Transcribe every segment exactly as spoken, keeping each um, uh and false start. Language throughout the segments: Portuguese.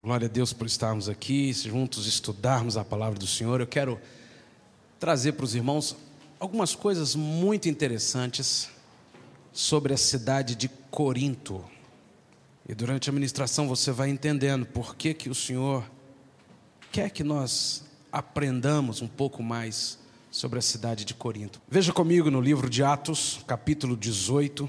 Glória a Deus por estarmos aqui, juntos estudarmos a palavra do Senhor. Eu quero trazer para os irmãos algumas coisas muito interessantes sobre a cidade de Corinto. E durante a ministração você vai entendendo por que que o Senhor quer que nós aprendamos um pouco mais sobre a cidade de Corinto. Veja comigo no livro de Atos, capítulo dezoito.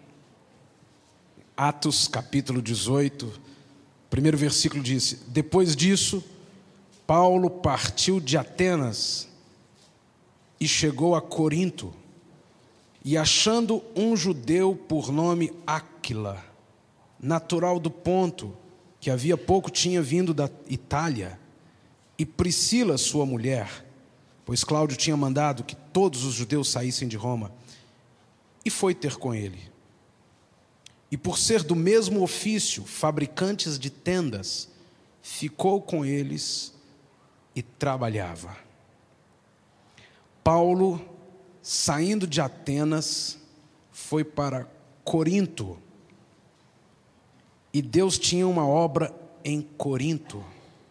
Atos, capítulo dezoito. Primeiro versículo diz: depois disso, Paulo partiu de Atenas e chegou a Corinto, e achando um judeu por nome Áquila, natural do Ponto, que havia pouco tinha vindo da Itália, e Priscila, sua mulher, pois Cláudio tinha mandado que todos os judeus saíssem de Roma, e foi ter com ele. E por ser do mesmo ofício, fabricantes de tendas, ficou com eles e trabalhava. Paulo, saindo de Atenas, foi para Corinto. E Deus tinha uma obra em Corinto.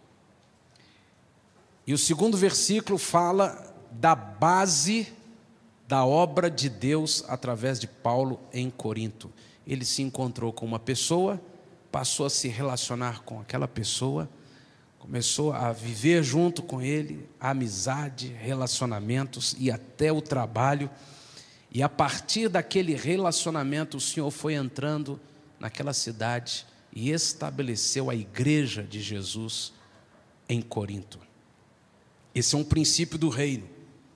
E o segundo versículo fala da base da obra de Deus através de Paulo em Corinto. Ele se encontrou com uma pessoa, passou a se relacionar com aquela pessoa, começou a viver junto com ele, amizade, relacionamentos e até o trabalho. E a partir daquele relacionamento, o Senhor foi entrando naquela cidade e estabeleceu a igreja de Jesus em Corinto. Esse é um princípio do reino.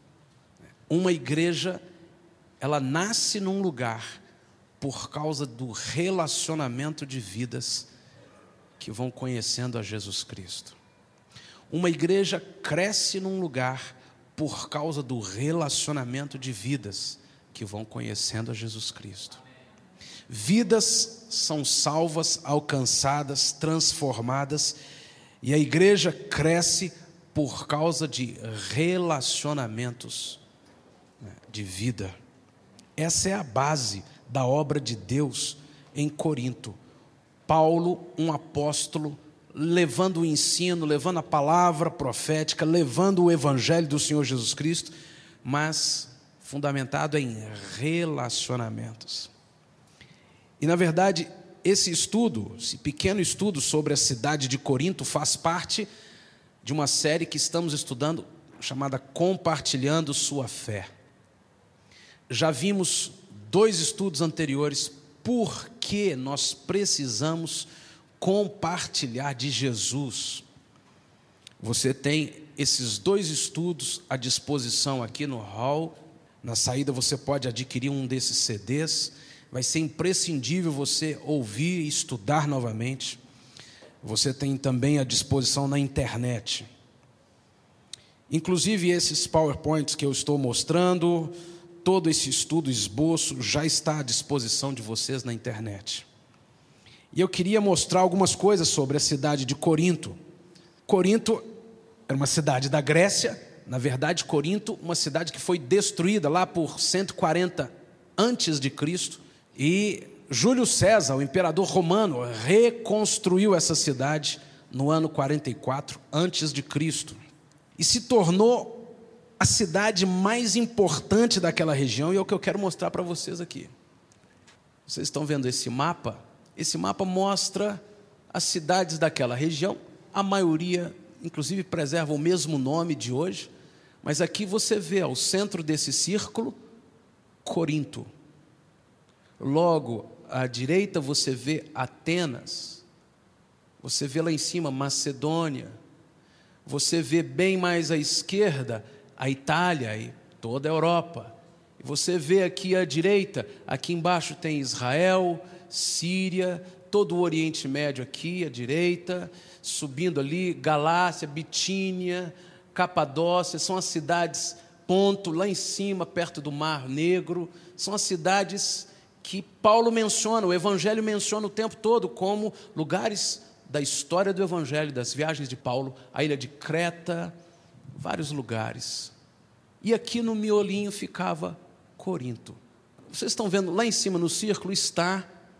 Uma igreja, ela nasce num lugar por causa do relacionamento de vidas que vão conhecendo a Jesus Cristo. Uma igreja cresce num lugar por causa do relacionamento de vidas que vão conhecendo a Jesus Cristo. Vidas são salvas, alcançadas, transformadas, e a igreja cresce por causa de relacionamentos de vida. Essa é a base da obra de Deus em Corinto. Paulo, um apóstolo, levando o ensino, levando a palavra profética, levando o evangelho do Senhor Jesus Cristo, mas fundamentado em relacionamentos. E na verdade, esse estudo, esse pequeno estudo sobre a cidade de Corinto faz parte de uma série que estamos estudando, chamada Compartilhando Sua Fé. Já vimos dois estudos anteriores, por que nós precisamos compartilhar de Jesus. Você tem esses dois estudos à disposição aqui no hall. Na saída você pode adquirir um desses C Ds. Vai ser imprescindível você ouvir e estudar novamente. Você tem também à disposição na internet. Inclusive esses PowerPoints que eu estou mostrando, todo esse estudo, esboço, já está à disposição de vocês na internet. E eu queria mostrar algumas coisas sobre a cidade de Corinto. Corinto era uma cidade da Grécia. Na verdade, Corinto, uma cidade que foi destruída lá por cento e quarenta antes de Cristo. E Júlio César, o imperador romano, reconstruiu essa cidade no ano quarenta e quatro antes de Cristo. E se tornou a cidade mais importante daquela região, e é o que eu quero mostrar para vocês aqui. Vocês estão vendo esse mapa? Esse mapa mostra as cidades daquela região. A maioria, inclusive, preserva o mesmo nome de hoje. Mas aqui você vê, ao centro desse círculo, Corinto. Logo à direita você vê Atenas. Você vê lá em cima Macedônia. Você vê bem mais à esquerda a Itália e toda a Europa. E você vê aqui à direita, aqui embaixo tem Israel, Síria, todo o Oriente Médio aqui à direita, subindo ali, Galácia, Bitínia, Capadócia, são as cidades Ponto, lá em cima, perto do Mar Negro, são as cidades que Paulo menciona, o Evangelho menciona o tempo todo como lugares da história do Evangelho, das viagens de Paulo, a ilha de Creta, vários lugares. E aqui no miolinho ficava Corinto. Vocês estão vendo, lá em cima no círculo está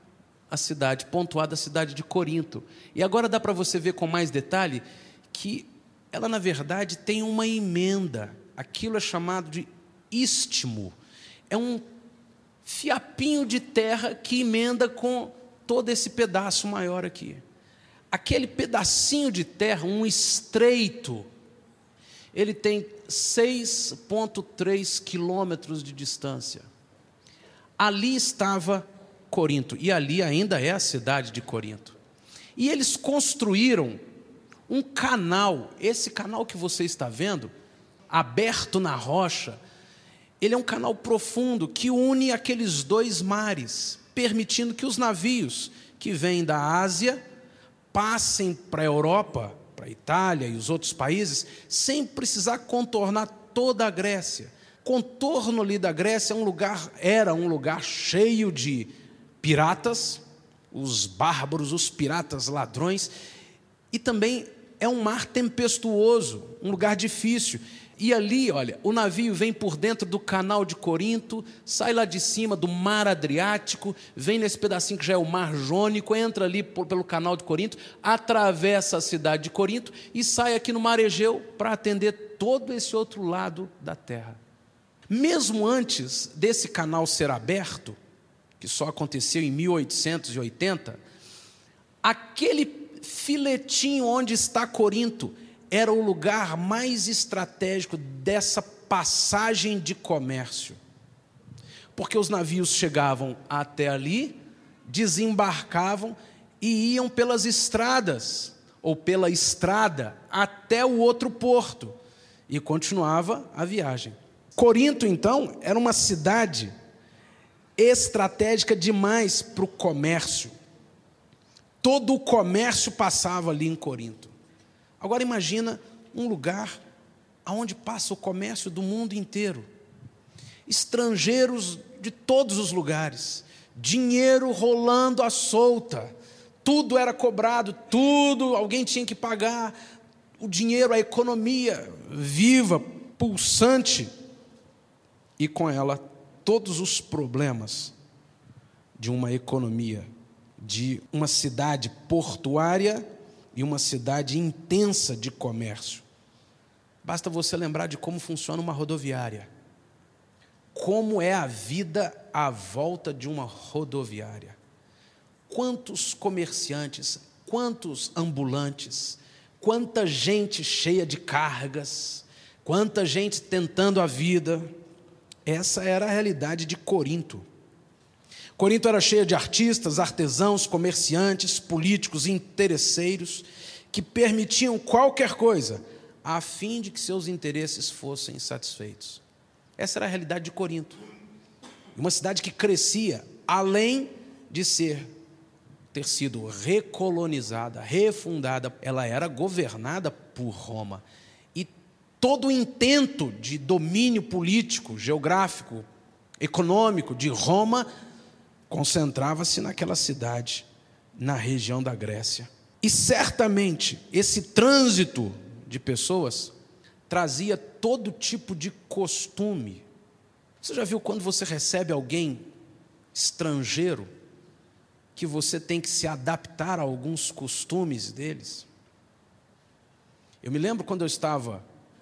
a cidade, pontuada a cidade de Corinto. E agora dá para você ver com mais detalhe que ela, na verdade, tem uma emenda. Aquilo é chamado de istmo. É um fiapinho de terra que emenda com todo esse pedaço maior aqui. Aquele pedacinho de terra, um estreito, ele tem seis vírgula três quilômetros de distância. Ali estava Corinto, e ali ainda é a cidade de Corinto. E eles construíram um canal, esse canal que você está vendo, aberto na rocha, ele é um canal profundo que une aqueles dois mares, permitindo que os navios que vêm da Ásia passem para a Europa, para a Itália e os outros países, sem precisar contornar toda a Grécia. O contorno ali da Grécia é um lugar, era um lugar cheio de piratas, os bárbaros, os piratas ladrões, e também é um mar tempestuoso, um lugar difícil. E ali, olha, o navio vem por dentro do canal de Corinto, sai lá de cima do mar Adriático, vem nesse pedacinho que já é o mar Jônico, entra ali por, pelo canal de Corinto, atravessa a cidade de Corinto e sai aqui no mar Egeu para atender todo esse outro lado da terra. Mesmo antes desse canal ser aberto, que só aconteceu em mil oitocentos e oitenta, aquele filetinho onde está Corinto era o lugar mais estratégico dessa passagem de comércio, porque os navios chegavam até ali, desembarcavam e iam pelas estradas, ou pela estrada, até o outro porto, e continuava a viagem. Corinto, então, era uma cidade estratégica demais para o comércio. Todo o comércio passava ali em Corinto. Agora imagina um lugar onde passa o comércio do mundo inteiro. Estrangeiros de todos os lugares, dinheiro rolando à solta, tudo era cobrado, tudo, alguém tinha que pagar, o dinheiro, a economia viva, pulsante, e com ela todos os problemas de uma economia, de uma cidade portuária e uma cidade intensa de comércio. Basta você lembrar de como funciona uma rodoviária. Como é a vida à volta de uma rodoviária. Quantos comerciantes, quantos ambulantes, quanta gente cheia de cargas, quanta gente tentando a vida. Essa era a realidade de Corinto. Corinto era cheia de artistas, artesãos, comerciantes, políticos e interesseiros que permitiam qualquer coisa a fim de que seus interesses fossem satisfeitos. Essa era a realidade de Corinto. Uma cidade que crescia, além de ser, ter sido recolonizada, refundada, ela era governada por Roma. E todo o intento de domínio político, geográfico, econômico de Roma concentrava-se naquela cidade, na região da Grécia. E certamente esse trânsito de pessoas trazia todo tipo de costume. Você já viu quando você recebe alguém estrangeiro, que você tem que se adaptar a alguns costumes deles? Eu me lembro quando eu estava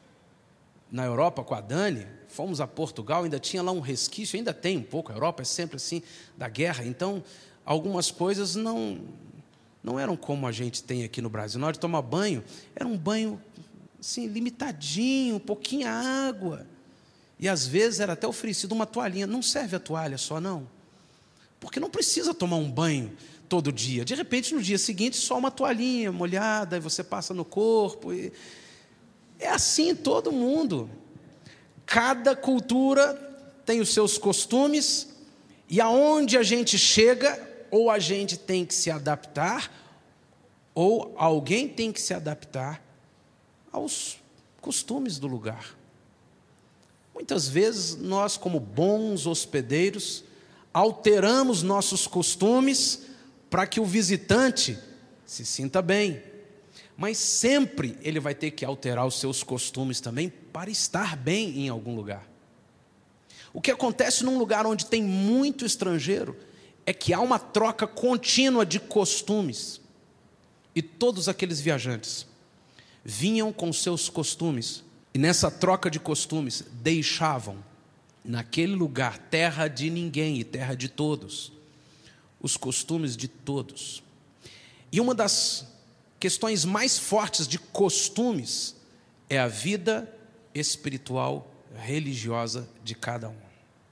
na Europa com a Dani, fomos a Portugal, ainda tinha lá um resquício, ainda tem um pouco, a Europa é sempre assim, da guerra, então algumas coisas não, não eram como a gente tem aqui no Brasil. Na hora de tomar banho, era um banho assim, limitadinho, pouquinha água, e às vezes era até oferecido uma toalhinha. Não serve a toalha só não, porque não precisa tomar um banho todo dia, de repente no dia seguinte só uma toalhinha molhada, e você passa no corpo, e é assim em todo mundo. Cada cultura tem os seus costumes, e aonde a gente chega, ou a gente tem que se adaptar, ou alguém tem que se adaptar aos costumes do lugar. Muitas vezes nós, como bons hospedeiros, alteramos nossos costumes para que o visitante se sinta bem. Mas sempre ele vai ter que alterar os seus costumes também para estar bem em algum lugar. O que acontece num lugar onde tem muito estrangeiro é que há uma troca contínua de costumes. E todos aqueles viajantes vinham com seus costumes, e nessa troca de costumes deixavam naquele lugar, terra de ninguém e terra de todos, os costumes de todos. E uma das questões mais fortes de costumes é a vida espiritual religiosa de cada um.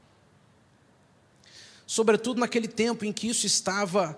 Sobretudo naquele tempo em que isso estava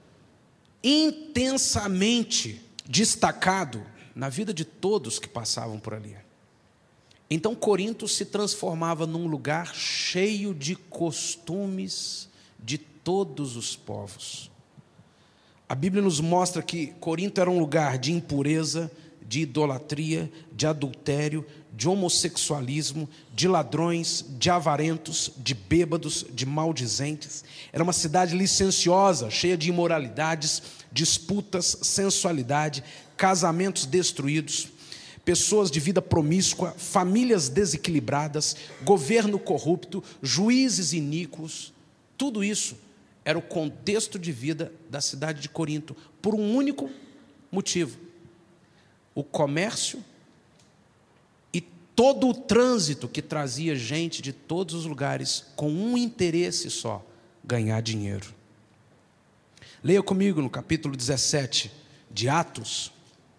intensamente destacado na vida de todos que passavam por ali. Então Corinto se transformava num lugar cheio de costumes de todos os povos. A Bíblia nos mostra que Corinto era um lugar de impureza, de idolatria, de adultério, de homossexualismo, de ladrões, de avarentos, de bêbados, de maldizentes. Era uma cidade licenciosa, cheia de imoralidades, disputas, sensualidade, casamentos destruídos, pessoas de vida promíscua, famílias desequilibradas, governo corrupto, juízes iníquos. Tudo isso era o contexto de vida da cidade de Corinto, por um único motivo: o comércio e todo o trânsito que trazia gente de todos os lugares com um interesse só: ganhar dinheiro. Leia comigo no capítulo dezessete de Atos.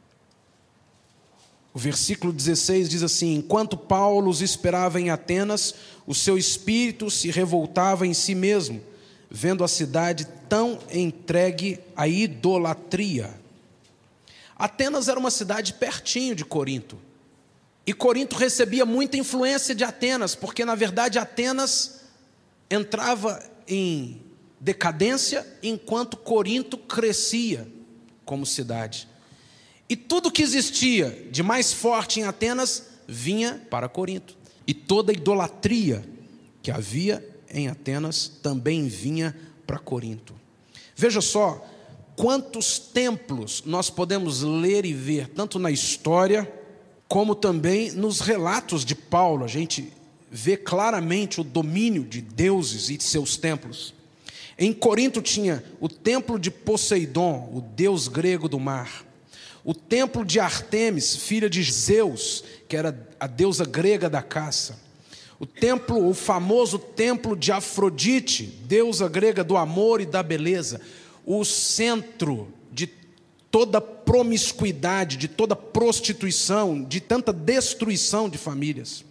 O versículo dezesseis diz assim: enquanto Paulo os esperava em Atenas, o seu espírito se revoltava em si mesmo, vendo a cidade tão entregue à idolatria. Atenas era uma cidade pertinho de Corinto. E Corinto recebia muita influência de Atenas, porque na verdade Atenas entrava em decadência enquanto Corinto crescia como cidade. E tudo que existia de mais forte em Atenas vinha para Corinto. E toda a idolatria que havia em Atenas também vinha para Corinto. Veja só quantos templos nós podemos ler e ver, tanto na história, como também nos relatos de Paulo. A gente vê claramente o domínio de deuses e de seus templos. Em Corinto tinha o templo de Poseidon, o deus grego do mar. O templo de Artemis, filha de Zeus, que era a deusa grega da caça. O templo, o famoso templo de Afrodite, deusa grega do amor e da beleza. O centro de toda promiscuidade, de toda prostituição, de tanta destruição de famílias.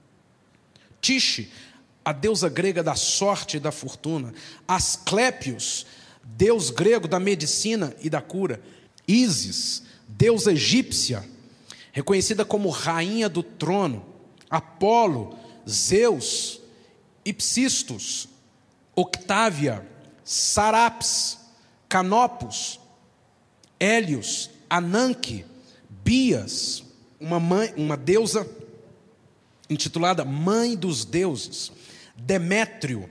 Tixe, a deusa grega da sorte e da fortuna. Asclépios, deus grego da medicina e da cura. Ísis, deusa egípcia, reconhecida como rainha do trono. Apolo, Zeus, Ipsistos, Octávia, Sarapis, Canopus, Hélios, Ananque, Bias, uma, mãe, uma deusa intitulada Mãe dos Deuses, Demétrio,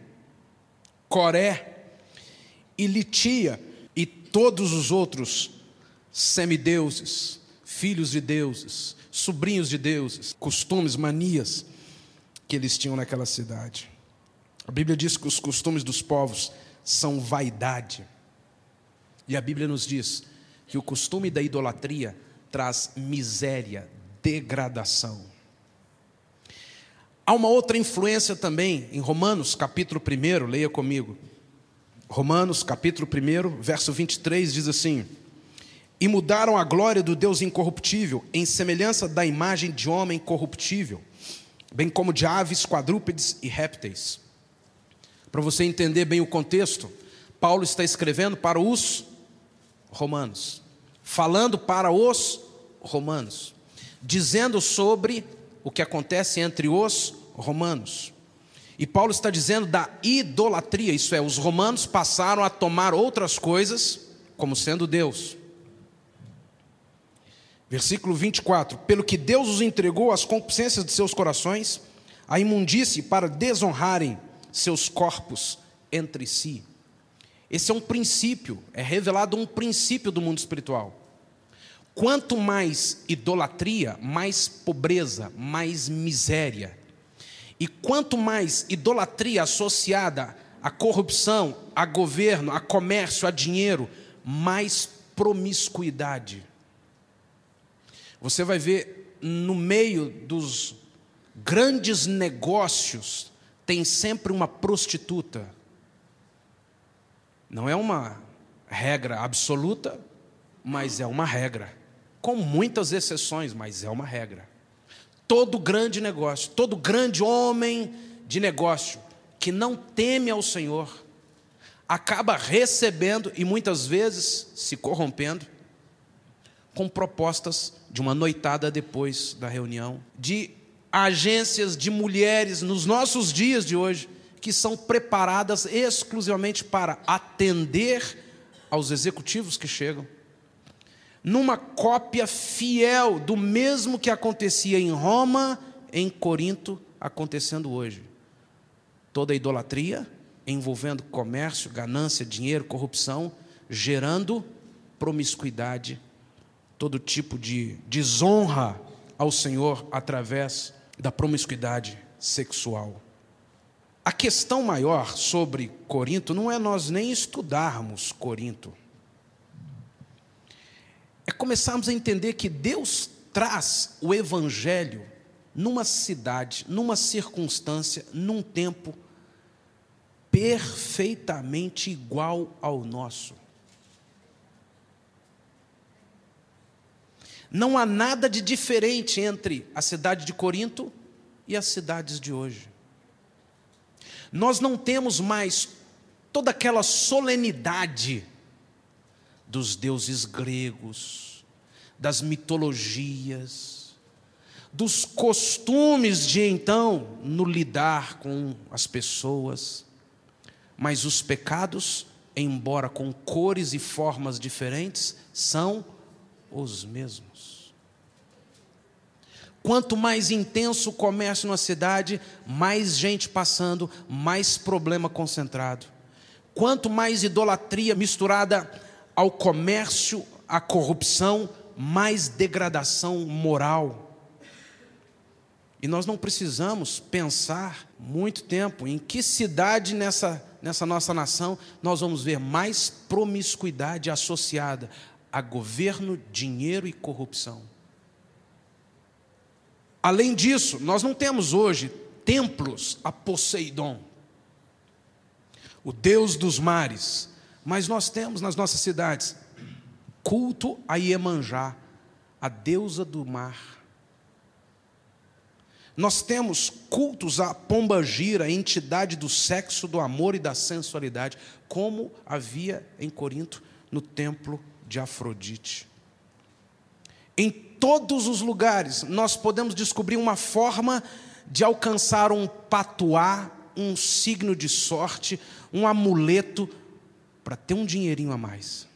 Coré, e Litia, e todos os outros semideuses, filhos de deuses, sobrinhos de deuses, costumes, manias que eles tinham naquela cidade. A Bíblia diz que os costumes dos povos são vaidade. E a Bíblia nos diz que o costume da idolatria traz miséria, degradação. Há uma outra influência também em Romanos, capítulo um, leia comigo. Romanos, capítulo um, verso vinte e três, diz assim: e mudaram a glória do Deus incorruptível em semelhança da imagem de homem corruptível, bem como de aves, quadrúpedes e répteis. Para você entender bem o contexto, Paulo está escrevendo para os romanos, falando para os romanos, dizendo sobre o que acontece entre os romanos. E Paulo está dizendo da idolatria, isso é, os romanos passaram a tomar outras coisas como sendo Deus. Versículo vinte e quatro: pelo que Deus os entregou às concupiscências de seus corações, à imundície, para desonrarem seus corpos entre si. Esse é um princípio, é revelado um princípio do mundo espiritual. Quanto mais idolatria, mais pobreza, mais miséria. E quanto mais idolatria associada a corrupção, a governo, a comércio, a dinheiro, mais promiscuidade. Você vai ver no meio dos grandes negócios, tem sempre uma prostituta. Não é uma regra absoluta, mas é uma regra. Com muitas exceções, mas é uma regra. Todo grande negócio, todo grande homem de negócio que não teme ao Senhor, acaba recebendo e muitas vezes se corrompendo com propostas de uma noitada depois da reunião, de agências de mulheres nos nossos dias de hoje, que são preparadas exclusivamente para atender aos executivos que chegam, numa cópia fiel do mesmo que acontecia em Roma, em Corinto, acontecendo hoje. Toda a idolatria, envolvendo comércio, ganância, dinheiro, corrupção, gerando promiscuidade, todo tipo de desonra ao Senhor através da promiscuidade sexual. A questão maior sobre Corinto não é nós nem estudarmos Corinto. É começarmos a entender que Deus traz o Evangelho numa cidade, numa circunstância, num tempo perfeitamente igual ao nosso. Não há nada de diferente entre a cidade de Corinto e as cidades de hoje. Nós não temos mais toda aquela solenidade dos deuses gregos, das mitologias, dos costumes de então no lidar com as pessoas, mas os pecados, embora com cores e formas diferentes, são os mesmos. Quanto mais intenso o comércio na cidade, mais gente passando, mais problema concentrado. Quanto mais idolatria misturada ao comércio, à corrupção, mais degradação moral. E nós não precisamos pensar muito tempo em que cidade nessa, nessa nossa nação nós vamos ver mais promiscuidade associada a governo, dinheiro e corrupção. Além disso, nós não temos hoje templos a Poseidon, o deus dos mares, mas nós temos nas nossas cidades culto a Iemanjá, a deusa do mar. Nós temos cultos a Pombagira, a entidade do sexo, do amor e da sensualidade, como havia em Corinto no templo de Afrodite. Em todos os lugares nós podemos descobrir uma forma de alcançar um patuá, um signo de sorte, um amuleto para ter um dinheirinho a mais.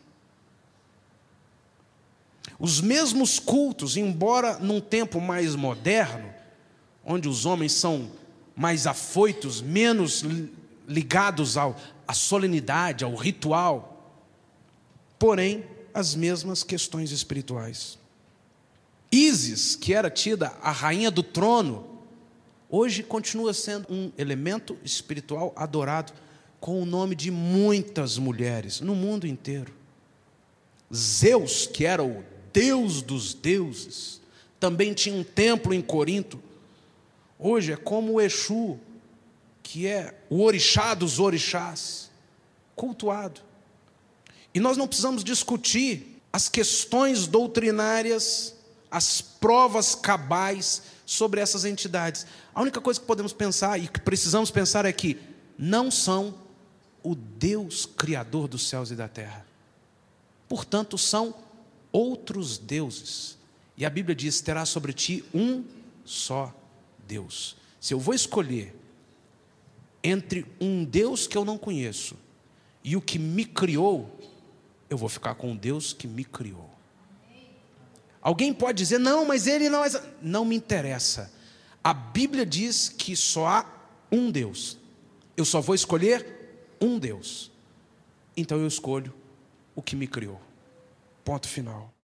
Os mesmos cultos, embora num tempo mais moderno, onde os homens são mais afoitos, menos ligados ao, à solenidade, ao ritual, porém, as mesmas questões espirituais. Ísis, que era tida a rainha do trono, hoje continua sendo um elemento espiritual adorado com o nome de muitas mulheres no mundo inteiro. Zeus, que era o deus dos deuses, também tinha um templo em Corinto. Hoje é como o Exu, que é o orixá dos orixás, cultuado. E nós não precisamos discutir as questões doutrinárias, as provas cabais sobre essas entidades. A única coisa que podemos pensar e que precisamos pensar é que não são o Deus criador dos céus e da terra. Portanto, são outros deuses. E a Bíblia diz: terá sobre ti um só Deus. Se eu vou escolher entre um Deus que eu não conheço e o que me criou, eu vou ficar com o Deus que me criou. Alguém pode dizer: não, mas ele não é... Não me interessa. A Bíblia diz que só há um Deus. Eu só vou escolher um Deus. Então eu escolho o que me criou. Ponto final.